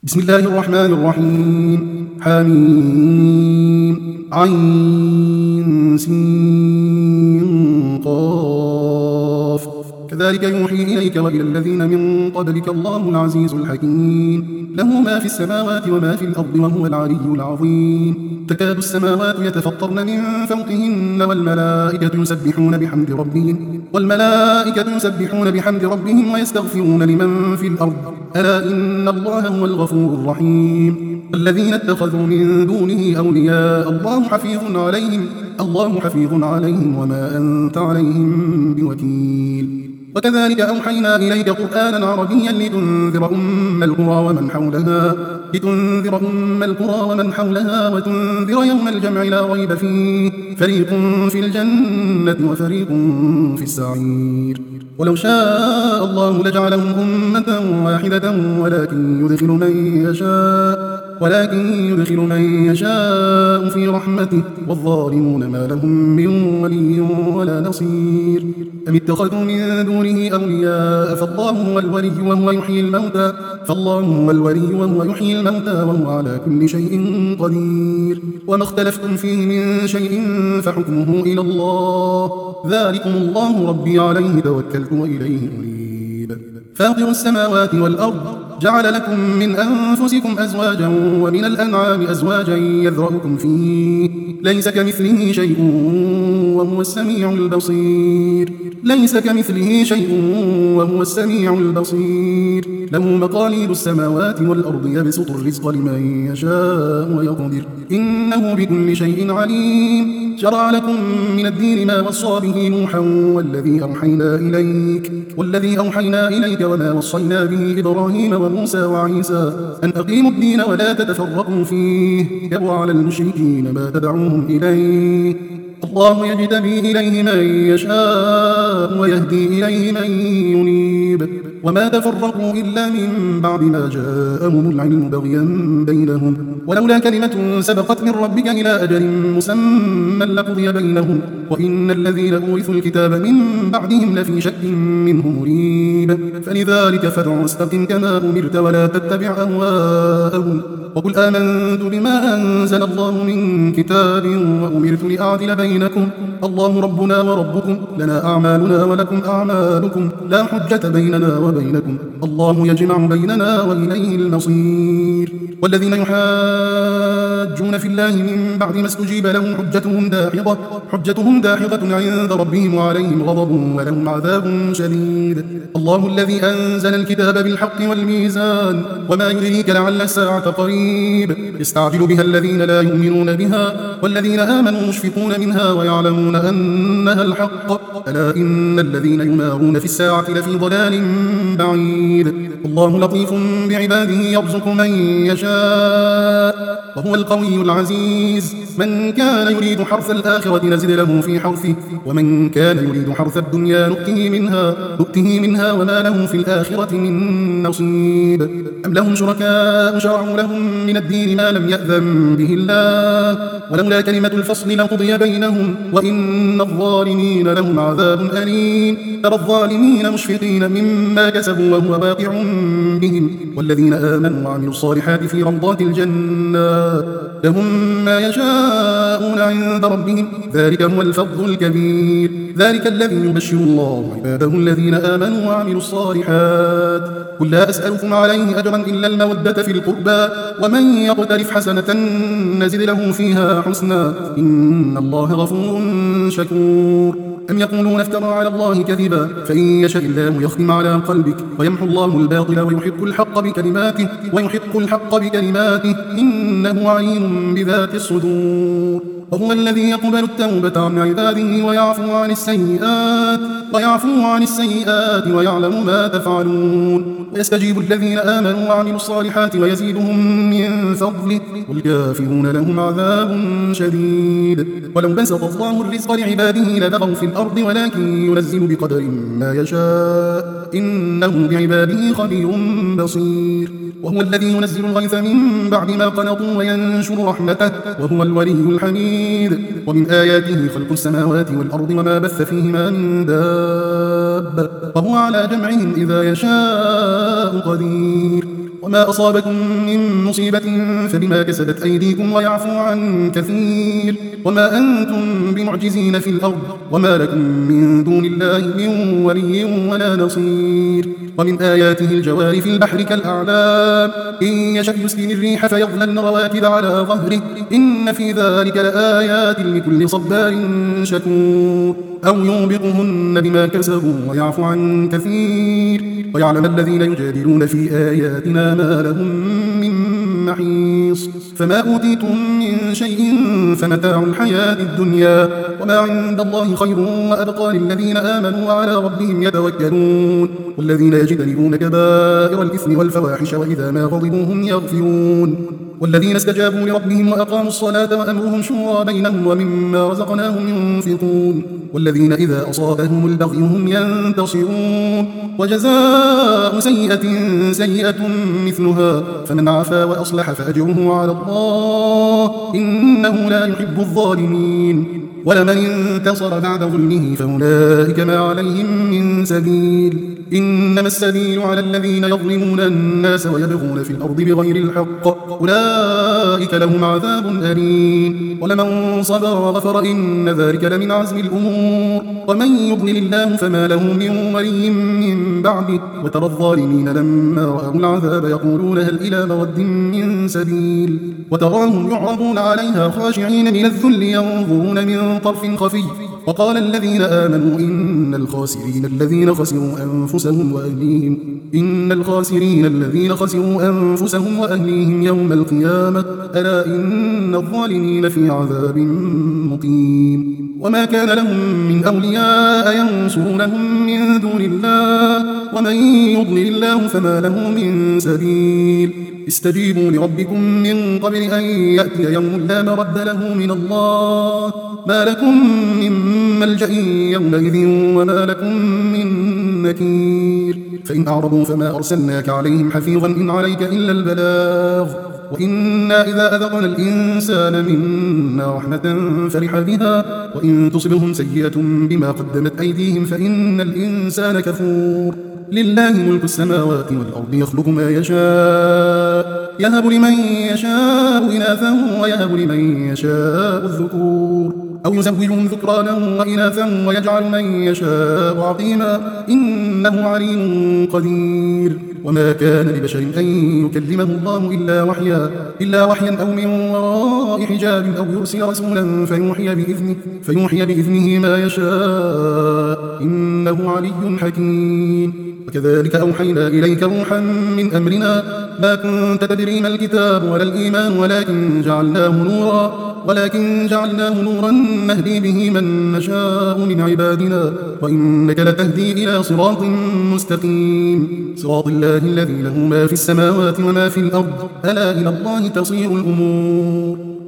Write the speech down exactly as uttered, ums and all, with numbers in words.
بسم الله الرحمن الرحيم. حميم عين سين قاف. كذلك يوحي إليك وإلى الذين من قبلك الله العزيز الحكيم، له ما في السماوات وما في الأرض وهو العلي العظيم. تكاد السماوات يتفطرن من فوقهن والملائكة يسبحون بحمد ربهم والملائكة يسبحون بحمد ربهم ويستغفرون لمن في الأرض، ألا إن الله هو الغفور الرحيم. الذين اتخذوا من دونه أولياء الله حفيظ عليهم الله حفيظ عليهم وما أنت عليهم بوكيل. وكذلك أوحينا إليك قرآنا عربيا لتنذر أم القرى ومن حولها لتنذر أم القرى ومن حولها وتنذر يوم الجمع لا ريب فيه، فريق في الجنة وفريق في السعير. ولو شاء الله لجعلهم أمة واحدة ولكن يدخل من يشاء ولكن يدخل من يشاء في رحمته، والظالمون ما لهم من ولي ولا نصير. أم اتخذوا من دونه أولياء فالله هو الولي وهو يحيي الموتى فالله هو الولي وهو يحيي الموتى وهو على كل شيء قدير. وما اختلفتم فيه من شيء فحكمه إلى الله، ذلكم الله ربي عليه توكلت وإليه أنيب. فاطر السماوات والأرض جعل لكم من أنفسكم أزواجا ومن الأنعام أزواجا يذرأكم فيه، ليس كمثله شيء وهو السميع البصير ليس كمثله شيء وهو السميع البصير. له مقاليد السماوات والأرض يبسط الرزق لمن يشاء ويقدر، إنه بكل شيء عليم. شرع لكم من الدين ما وصى به نوحا والذي أوحينا إليك والذي أوحينا إليك وما وصينا به إبراهيم وموسى وعيسى أن أقيموا الدين ولا تتفرقوا فيه، كبر على المشركين ما تدعوهم إليه. الله يجتبي إليه من يشاء ويهدي إليه من ينيب، وما تفرقوا إلا من بعد ما جاءهم العلم بغيا بينهم، ولولا كلمة سبقت من ربك إلى أجل مسمى لقضي بينهم، وإن الذين أورثوا الكتاب من بعدهم لفي شك منه مريب. فلذلك فادع واستقم كما أمرت ولا تتبع أهواءهم، وقل آمنت بما أنزل الله من كتاب وأمرت لأعدل بينكم، الله ربنا وربكم لنا أعمالنا ولكم أعمالكم لا حجة بيننا وبينكم، الله يجمع بيننا وإليه المصير. والذين يحاجون في الله من بعد ما استجيب لهم حجتهم داحضة حجتهم داحضة عند ربهم وعليهم غضب ولهم عذاب شديد. الله الذي أنزل الكتاب بالحق والميزان، وما يدريك لعل الساعة قريب، يستعجل بها الذين لا يؤمنون بها والذين آمنوا مشفقون منها ويعلمون أنها الحق، ألا إن الذين يمارون في الساعة لفي ضلال بعيد. الله لطيف بعباده يرزق من يشاء وهو القوي العزيز. من كان يريد حرث الآخرة نزد له في حرثه، ومن كان يريد حرث الدنيا نؤته منها نؤته منها وما له في الآخرة من نصيب. أم لهم شركاء شرعوا لهم من الدين ما لم يأذن به الله، ولولا كلمة الفصل لقضي بينهم وإن الظالمين لهم عذاب أليم. ترى الظالمين مشفقين مما كسبوا وهو واقع بهم، والذين آمنوا وعملوا الصالحات في روضات الجنات لهم ما يشاءون عند ربهم، ذلك هو الفضل الكبير. ذلك الذي يبشر الله عباده الذين آمنوا وعملوا الصالحات. قل لا أسألكم عليه أجرا إلا المودة في القربى، ومن يقترف حسنة نزد له فيها حسنا، إن الله غفور شكور. أم يقولون افترى على الله كذبا، فإن يشاء الله يختم على قلبك ويمحو الله الباطل ويحق الحق بكلماته ويحق الحق بكلماته إنه عليم بذات الصدور. وهو الذي يقبل التوبة عن عباده ويعفو عن السيئات ويعفو عن السيئات ويعلم ما تفعلون، ويستجيب الذين آمنوا وعملوا الصالحات ويزيدهم من فضله، والكافرون لهم عذاب شديد. ولو بسط الله الرزق لعباده لبغوا في الأرض ولكن ينزل بقدر ما يشاء، إنه بعباده خبير بصير. وهو الذي ينزل الغيث من بعد ما قنطوا وينشر رحمته، وهو الولي الحميد. ومن آياته خلق السماوات والأرض وما بث فيهما من دابة، وهو على جمعهم إذا يشاء قدير. وما أصابكم من مصيبة فبما كسبت أيديكم ويعفو عن كثير وما أنتم بمعجزين في الأرض وما لكم من دون الله من ولي ولا نصير. ومن آياته الجوار في البحر كالأعلام إن يشأ يسكن الريح فيظللن رواكد على ظهره إن في ذلك لآيات لكل صبار شكور. أو يوبقهن بما كسبوا ويعفو عن كثير ويعلم الذين يجادلون في آياتنا ما لهم من محيص. فما أوتيتم من شيء فمتاع الحياة الدنيا وما عند الله خير وأبقى للذين آمنوا وعلى ربهم يتوكلون. والذين يجتنبون كبائر الإثم والفواحش وإذا ما غضبوا هم يغفرون. والذين استجابوا لربهم وأقاموا الصلاة وأمرهم شورى بينهم ومما رزقناهم ينفقون. والذين إذا أصابهم البغي هم ينتصرون. وجزاء سيئة سيئة مثلها فمن عفا وأصلح فأجره على الله إنه لا يحب الظالمين. ولمن انتصر بعد ظلمه فأولئك ما عليهم من سبيل إنما السبيل على الذين يظلمون الناس ويبغون في الأرض بغير الحق أولئك لهم عذاب أليم. ولمن صبر وغفر إن ذلك لمن عزم الأمور. ومن يضلل الله فما له من ولي من بعده. وترى الظالمين لما رأوا العذاب يقولون هل إلى مرد من سبيل وتراهم يعرضون عليها خاشعين من الذل ينظرون من طرف خفي. وقال الذين آمنوا إن الخاسرين الذين خسروا أنفسهم وأهليهم إن الخاسرين الذين خسروا أنفسهم وأهليهم يوم القيامة ألا إن الظالمين في عذاب مقيم. وما كان لهم من أولياء ينصرونهم من دون الله ومن يضلل الله فما له من سبيل. استجيبوا لربكم من قبل أن يأتي يوم لا مرد له من الله ما لكم من ملجأ يومئذ وما لكم من نكير. فإن أعرضوا فما أرسلناك عليهم حفيظا إن عليك إلا البلاغ وإنا إذا أذقنا الإنسان منا رحمة فرح بها وإن تصبهم سيئة بما قدمت أيديهم فإن الإنسان كفور. لله ملك السماوات والأرض يخلق ما يشاء يهب لمن يشاء إناثا ويهب لمن يشاء الذكور أو يزوجهم ذكرانا وإناثا ويجعل من يشاء عقيما إنه عليم قدير. وما كان لبشر أن يكلمه الله إلا وحيا إلا وحيا أو من وراء حجاب أو يرسل رسولا فيوحي بإذنه, فيوحي بإذنه ما يشاء إنه علي حكيم. وكذلك أوحينا إليك روحا من أمرنا ما كنت تدري ما الكتاب ولا الإيمان ولكن جعلناه نورا ولكن جعلناه نورا نهدي به من نشاء من عبادنا وإنك لتهدي إلى صراط مستقيم صراط الله الذي له ما في السماوات وما في الأرض ألا إلى الله تصير الأمور.